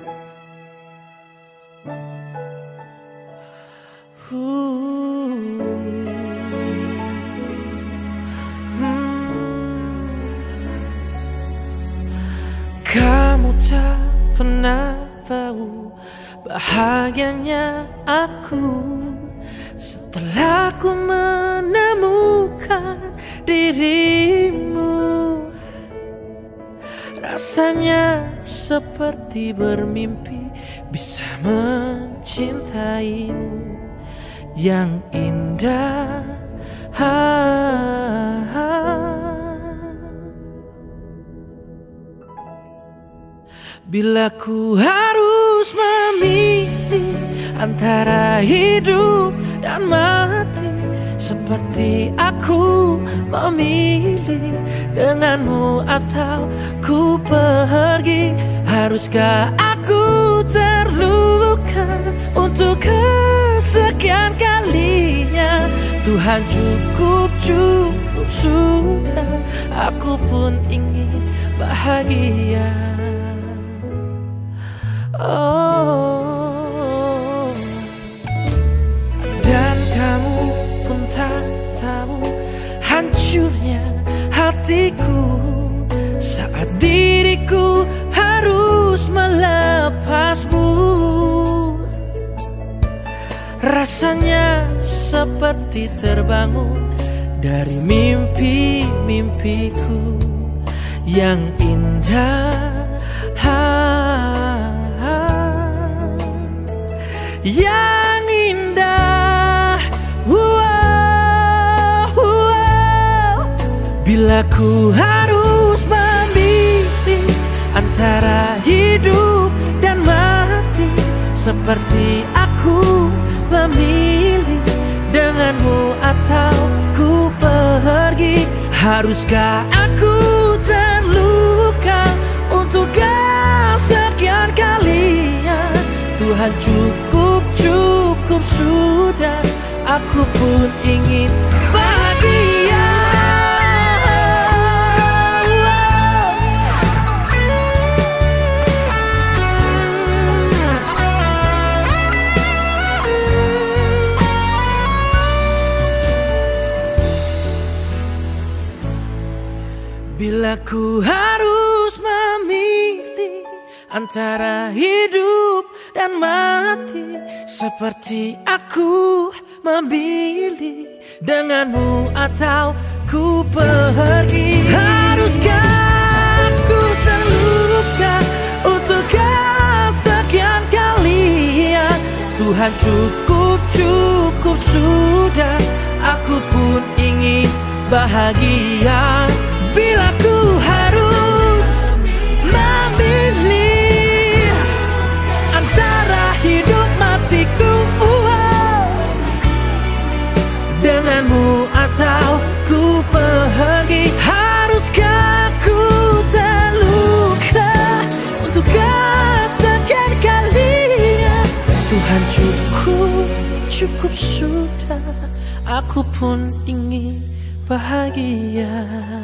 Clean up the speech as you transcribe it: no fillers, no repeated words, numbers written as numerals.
Kamu tak pernah tahu bahagianya aku setelah ku menemukan dirimu. Rasanya seperti bermimpi bisa mencintaimu yang indah. Bila ku harus memilih antara hidup dan mati, seperti aku memilih denganmu atau ku pergi. Haruskah aku terluka untuk kesekian kalinya? Tuhan, cukup sudah, aku pun ingin bahagia. Oh, dan kamu pun tak tahu hancurnya hatiku saat diriku harus melepasmu. Rasanya seperti terbangun dari mimpi-mimpiku yang indah. Yang indah, bila ku harus memilih antara hidup dan mati, seperti aku memilih denganmu atau ku pergi. Haruskah aku terluka untuk kesekian kalinya? Tuhan, cukup sudah, aku pun ingin bahagia. Bila ku harus memilih antara hidup dan mati, seperti aku memilih denganmu atau ku pergi. Haruskah aku terluka untuk kesekian kalinya? Tuhan, cukup sudah, aku pun ingin bahagia. Bila ku harus memilih antara hidup matiku, denganmu atau ku pergi. Haruskah ku terluka untuk kesekian kalinya? Tuhan, cukup sudah, aku pun ingin bahagia.